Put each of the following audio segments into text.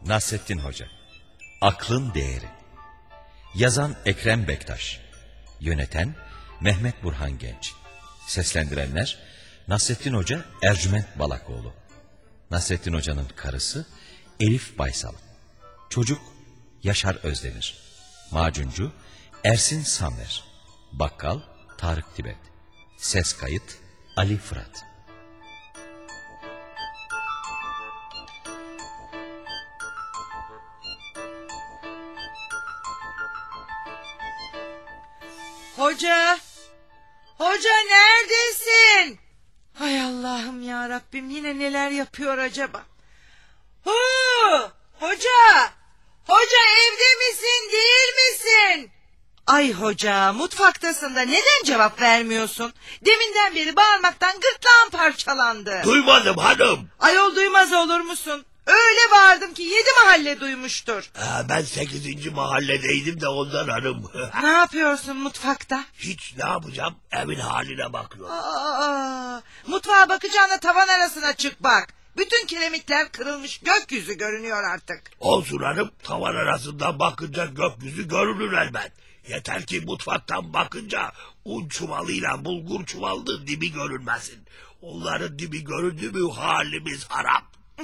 Nasrettin Hoca. Aklın Değeri. Yazan Ekrem Bektaş. Yöneten Mehmet Burhan Genç. Seslendirenler Nasrettin Hoca, Ercüment Balakoğlu. Nasrettin Hoca'nın karısı Elif Baysal. Çocuk Yaşar Özdemir. Macuncu Ersin Samver. Bakkal Tarık Tibet. Ses kayıt Ali Fırat. Hoca! Hoca neredesin? Hay Allah'ım ya Rabbim, yine neler yapıyor acaba? Hoca! Hoca, evde misin değil misin? Ay hoca, mutfaktasın da neden cevap vermiyorsun? Deminden beri bağırmaktan gırtlağım parçalandı. Duymadım hanım. Ayol, duymaz olur musun? Öyle bağırdım ki 7 mahalle duymuştur. Ben 8. mahalledeydim de ondan hanım. Ne yapıyorsun mutfakta? Hiç, ne yapacağım? Evin haline bakıyorum. Mutfağa bakacağına tavan arasına çık bak. Bütün kiremitler kırılmış, gökyüzü görünüyor artık. Olsun hanım, tavan arasından bakınca gökyüzü görünür elbet. Yeter ki mutfaktan bakınca un çuvalıyla bulgur çuvalının dibi görünmesin. Onların dibi göründü mü halimiz harap.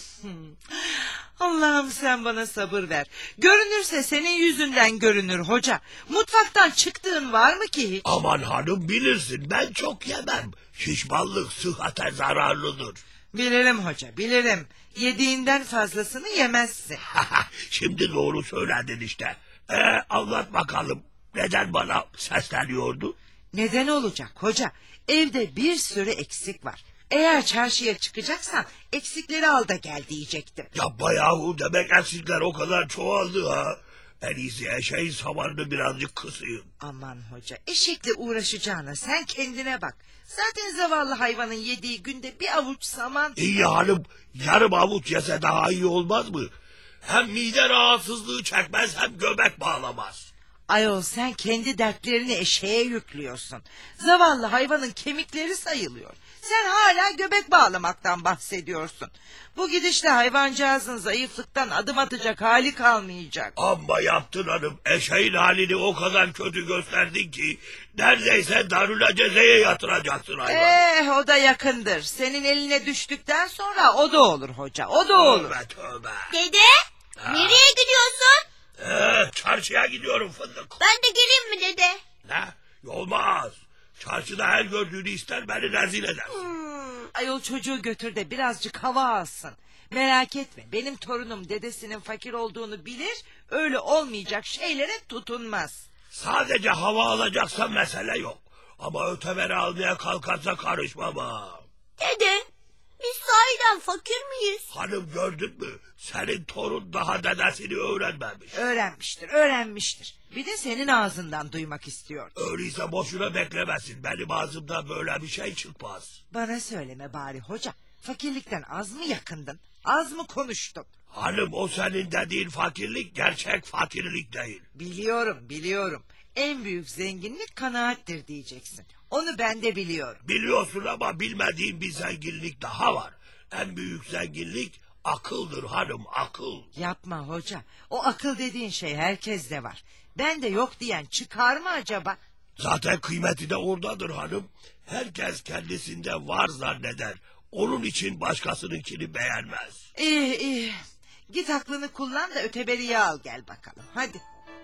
Allah'ım sen bana sabır ver. Görünürse senin yüzünden görünür hoca. Mutfaktan çıktığın var mı ki hiç? Aman hanım, bilirsin ben çok yemem. Şişmanlık sıhhate zararlıdır. Bilirim hoca, bilirim. Yediğinden fazlasını yemezsin. Şimdi doğru söyledin işte. Anlat bakalım, neden bana sesleniyordu? Neden olacak hoca? Evde bir sürü eksik var. Eğer çarşıya çıkacaksan eksikleri al da gel diyecektim. Yapma yahu, demek eksikler o kadar çoğaldı ha. En iyisi eşeğin samanını birazcık kısayım. Aman hoca, eşekle uğraşacağına sen kendine bak. Zaten zavallı hayvanın yediği günde bir avuç saman. İyi hanım, yarım avuç yese daha iyi olmaz mı? Hem mide rahatsızlığı çekmez, hem göbek bağlamaz. Ayol, sen kendi dertlerini eşeğe yüklüyorsun. Zavallı hayvanın kemikleri sayılıyor. Sen hala göbek bağlamaktan bahsediyorsun. Bu gidişle hayvancağızın zayıflıktan adım atacak hali kalmayacak. Amma yaptın hanım, eşeğin halini o kadar kötü gösterdin ki neredeyse Darülacezeye yatıracaksın hayvan. O da yakındır. Senin eline düştükten sonra o da olur hoca, o da olur. Tövbe tövbe. Dede, nereye gidiyorsun? Çarşıya gidiyorum fındık. Ben de geleyim mi dede? Ne? Olmaz. Çarşıda her gördüğünü ister, beni rezil eder. Ayol, çocuğu götür de birazcık hava alsın. Merak etme, benim torunum dedesinin fakir olduğunu bilir, öyle olmayacak şeylere tutunmaz. Sadece hava alacaksa mesele yok. Ama öteberi almaya kalkarsa karışmam ha. Dede, biz sahiden fakir miyiz? Hanım, gördün mü? Senin torun daha dedesini öğrenmemiş. Öğrenmiştir. Bir de senin ağzından duymak istiyor. Öyleyse boşuna beklemesin. Benim ağzımdan böyle bir şey çıkmaz. Bana söyleme bari hoca. Fakirlikten az mı yakındın? Az mı konuştun? Hanım, o senin dediğin fakirlik gerçek fakirlik değil. Biliyorum. En büyük zenginlik kanaattir diyeceksin. Onu ben de biliyorum. Biliyorsun ama bilmediğin bir zenginlik daha var. En büyük zenginlik akıldır hanım, akıl. Yapma hoca. O akıl dediğin şey herkeste var. Ben de yok diyen çıkar mı acaba? Zaten kıymeti de oradadır hanım. Herkes kendisinde var zanneder. Onun için başkasınınkini beğenmez. İyi. Git aklını kullan da öteberiye al gel bakalım. Hadi.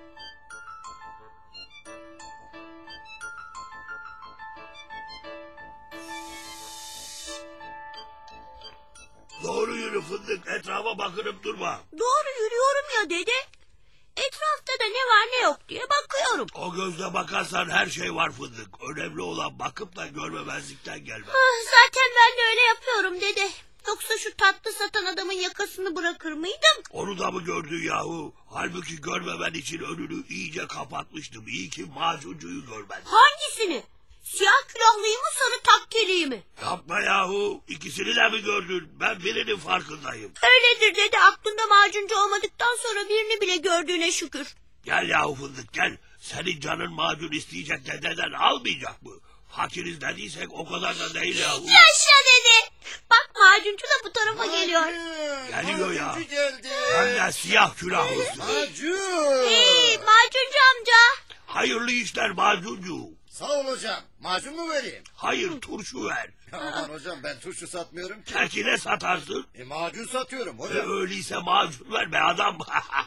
Doğru yürü fındık, etrafa bakınıp durma. Doğru yürüyorum ya dede. Etrafta da ne var ne yok diye bakıyorum. O gözle bakarsan her şey var fındık. Önemli olan bakıp da görmemezlikten gelmek. Zaten ben de öyle yapıyorum dede. Yoksa şu tatlı satan adamın yakasını bırakır mıydım? Onu da mı gördün yahu? Halbuki görmemen için önünü iyice kapatmıştım. İyi ki macuncuyu görmedin. Hangisini? Siyah külahlıyı mı, sarı takkeliyi mi? Yapma yahu. İkisini de mi gördün? Ben birinin farkındayım. Öyledir dede, aklında macuncu olmadıktan sonra birini bile gördüğüne şükür. Gel yahu fındık gel. Senin canın macun isteyecek de deden almayacak mı? Fakiriz dediysek o kadar da değil yahu. Yaşa dede. Bak macuncu da bu tarafa geliyor. Geliyor ya. Macuncu geldi. Hem de siyah külahlısı. Macun. Hey macuncu amca. Hayırlı işler macuncu. Sağ ol hocam. Macun mu vereyim? Hayır turşu ver. Aman hocam ben turşu satmıyorum ki. Peki ne satarsın? Macun satıyorum hocam. Öyleyse macun ver be adam.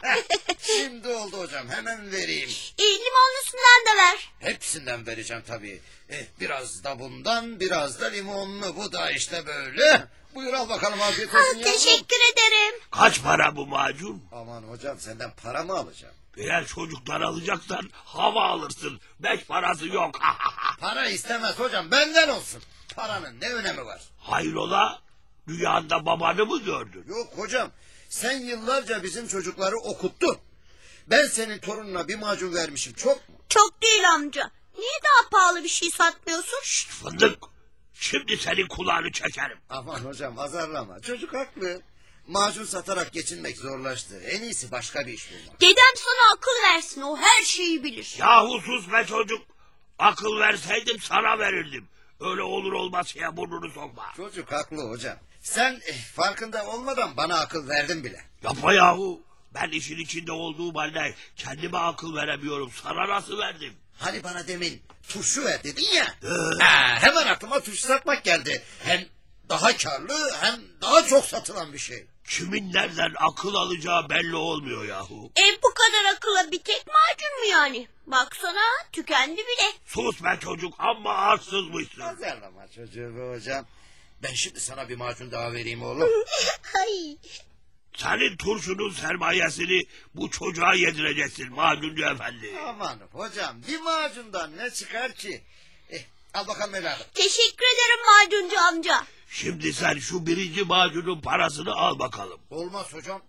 Şimdi oldu hocam hemen vereyim. Limonlusundan da ver. Hepsinden vereceğim tabii. Biraz da bundan biraz da limonlu. Bu da işte böyle. Buyur al bakalım afiyet olsun yavrum. Teşekkür ederim. Kaç para bu macun? Aman hocam senden para mı alacağım? Eğer çocuklar alacaksan hava alırsın. 5 parası yok. Para istemez hocam benden olsun. Paranın ne önemi var? Hayrola? Rüyanda babanı mı gördün? Yok hocam sen yıllarca bizim çocukları okuttun. Ben senin torununa bir macun vermişim çok mu? Çok değil amca. Niye daha pahalı bir şey satmıyorsun? Şşt fındık. Şimdi senin kulağını çekerim. Aman hocam azarlama çocuk haklı. Macun satarak geçinmek zorlaştı. En iyisi başka bir iş bulmak. Dedem sana akıl versin. O her şeyi bilir. Yahu sus be çocuk. Akıl verseydim sana verirdim. Öyle olur olmaz ya burnunu sokma. Çocuk haklı hocam. Sen farkında olmadan bana akıl verdin bile. Yapma yahu. Ben işin içinde olduğum halde kendime akıl veremiyorum. Sana nasıl verdim? Hani bana demin turşu ver dedin ya. Hemen aklıma turşu satmak geldi. Hem daha karlı hem daha çok satılan bir şey. Kimin nereden akıl alacağı belli olmuyor yahu. Bu kadar akılla bir tek macun mu yani? Baksana tükendi bile. Sus be çocuk amma arsızmışsın. Azarlama çocuğu be hocam. Ben şimdi sana bir macun daha vereyim oğlum. Ay. Senin turşunun sermayesini bu çocuğa yedireceksin macuncu efendi. Aman hocam bir macundan ne çıkar ki? Al bakalım evladım. Teşekkür ederim macuncu amca. Şimdi sen şu birinci macunun parasını al bakalım. Olmaz hocam.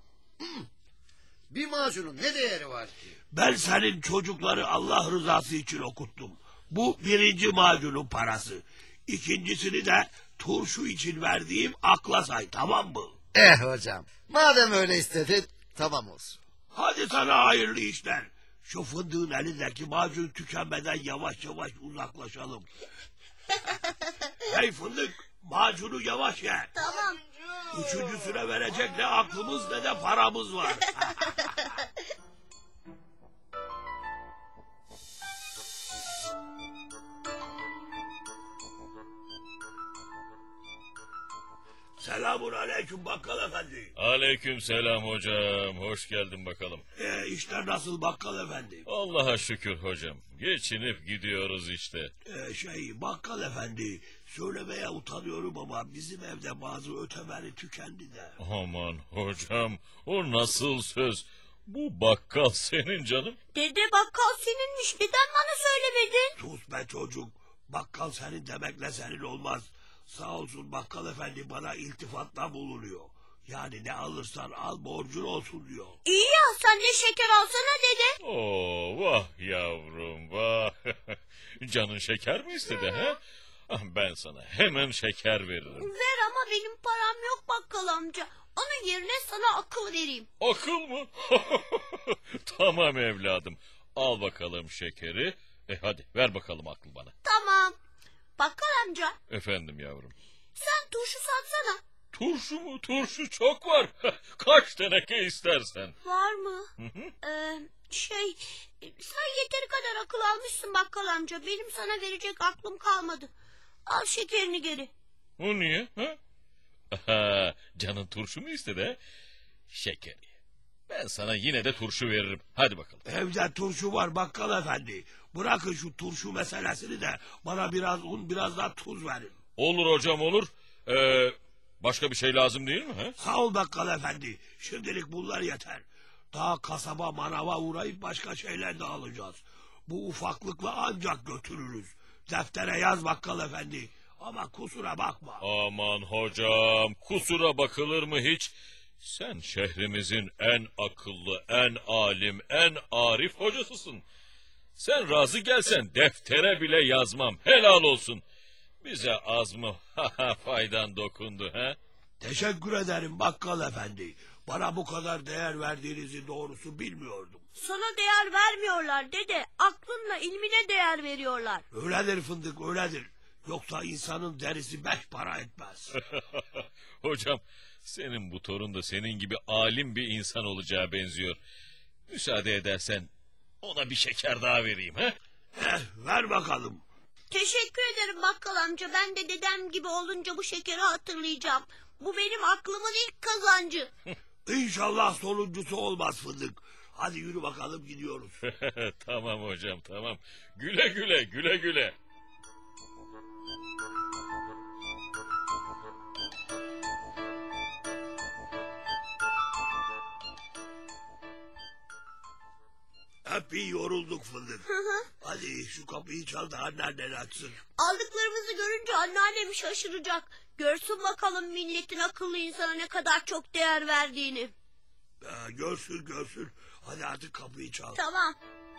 Bir macunun ne değeri var ki? Ben senin çocukları Allah rızası için okuttum. Bu birinci macunun parası. İkincisini de turşu için verdiğim akla say, tamam mı? Hocam madem öyle istedin tamam olsun. Hadi sana hayırlı işler. Şu fındığın elindeki macun tükenmeden yavaş yavaş uzaklaşalım. Hey fındık, macunu yavaş ye. Tamam. Üçüncüsüne verecek ne aklımız ne de paramız var. Selamun aleyküm bakkal efendi. Aleyküm selam hocam. Hoş geldin bakalım. İşler nasıl bakkal efendi? Allah'a şükür hocam. Geçinip gidiyoruz işte. Bakkal efendi, söylemeye utanıyorum ama bizim evde bazı ötemeli tükendi de. Aman hocam, o nasıl söz? Bu bakkal senin canım. Dede bakkal seninmiş. Neden bana söylemedin? Sus be çocuk, bakkal senin demekle senin olmaz. Sağ olsun bakkal efendi bana iltifatta bulunuyor. Yani ne alırsan al borcun olsun diyor. İyi ya sen de şeker alsana dede. Oo, vah yavrum vah. Canın şeker mi istedi ha? Ben sana hemen şeker veririm. Ver ama benim param yok bakkal amca. Onun yerine sana akıl vereyim. Akıl mı? Tamam evladım. Al bakalım şekeri. Hadi ver bakalım akıl bana. Tamam. Bakkal amca Efendim yavrum. sen turşu satsana. Turşu mu? Turşu çok var. Kaç teneke istersen. Var mı? Sen yeteri kadar akıl almışsın bakkal amca. Benim sana verecek aklım kalmadı. Al şekerini geri. O niye? Ha? Aha, canın turşu mu istedi ha? Şekeri. Ben sana yine de turşu veririm. Hadi bakalım. Evde turşu var bakkal efendi. Bırakın şu turşu meselesini de bana biraz un biraz da tuz verin. Olur hocam olur. Başka bir şey lazım değil mi? Ha? Sağ ol bakkal efendi. Şimdilik bunlar yeter. Daha kasaba manava uğrayıp başka şeyler de alacağız. Bu ufaklıkla ancak götürürüz. Deftere yaz bakkal efendi. Ama kusura bakma. Aman hocam, kusura bakılır mı hiç? Sen şehrimizin en akıllı, en alim, en arif hocasısın. Sen razı gelsen deftere bile yazmam. Helal olsun. Bize az mı faydan dokundu ha? Teşekkür ederim bakkal efendi. Bana bu kadar değer verdiğinizi doğrusu bilmiyordum. Sana değer vermiyorlar dede. Aklınla ilmine değer veriyorlar. Öyledir fındık öyledir. Yoksa insanın derisi 5 para etmez. Hocam, senin bu torun da senin gibi alim bir insan olacağı benziyor. Müsaade edersen ona bir şeker daha vereyim, he? Ver bakalım. Teşekkür ederim bakkal amca. Ben de dedem gibi olunca bu şekeri hatırlayacağım. Bu benim aklımın ilk kazancı. İnşallah sonuncusu olmaz Fındık. Hadi yürü bakalım, gidiyoruz. Tamam hocam, tamam. Güle güle, güle güle. Epey yorulduk Fındık. Hadi şu kapıyı çal da anneannen açsın. Aldıklarımızı görünce anneannem şaşıracak. Görsün bakalım milletin akıllı insana ne kadar çok değer verdiğini. Görsün görsün. Hadi artık kapıyı çal. Tamam.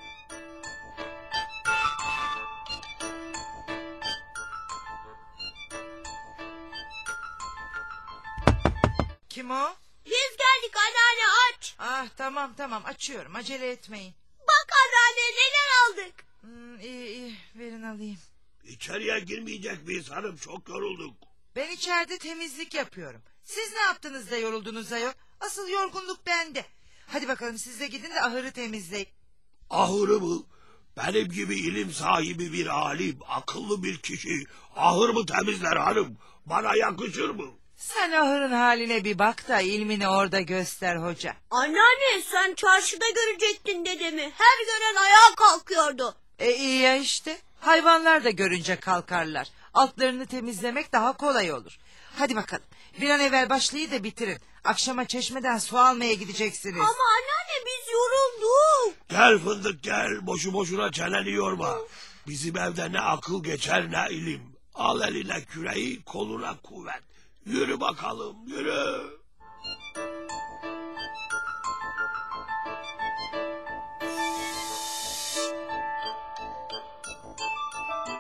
Kim o? Biz geldik anneanne, aç. Ah tamam açıyorum, acele etmeyin. Bak anneanne, neler aldık. İyi verin alayım. İçeriye girmeyecek miyiz hanım? Çok yorulduk. Ben içeride temizlik yapıyorum. Siz ne yaptınız da yoruldunuz ayol? Asıl yorgunluk bende. Hadi bakalım siz de gidin de ahırı temizleyin. Ahırı mı? Benim gibi ilim sahibi bir alim, akıllı bir kişi ahır mı temizler hanım? Bana yakışır mı? Sen ahırın haline bir bak da ilmini orada göster hoca. Anneanne, sen çarşıda görecektin dedemi. Her gören ayağa kalkıyordu. İyi ya işte. Hayvanlar da görünce kalkarlar. Altlarını temizlemek daha kolay olur. Hadi bakalım. Bir an evvel başlayı da bitirin. Akşama çeşmeden su almaya gideceksiniz. Ama anneanne, biz yorulduk. Gel Fındık gel, boşu boşuna çeneni yorma. Bizim evde ne akıl geçer ne ilim. Al eline küreği, koluna kuvvet. Yürü bakalım, yürü.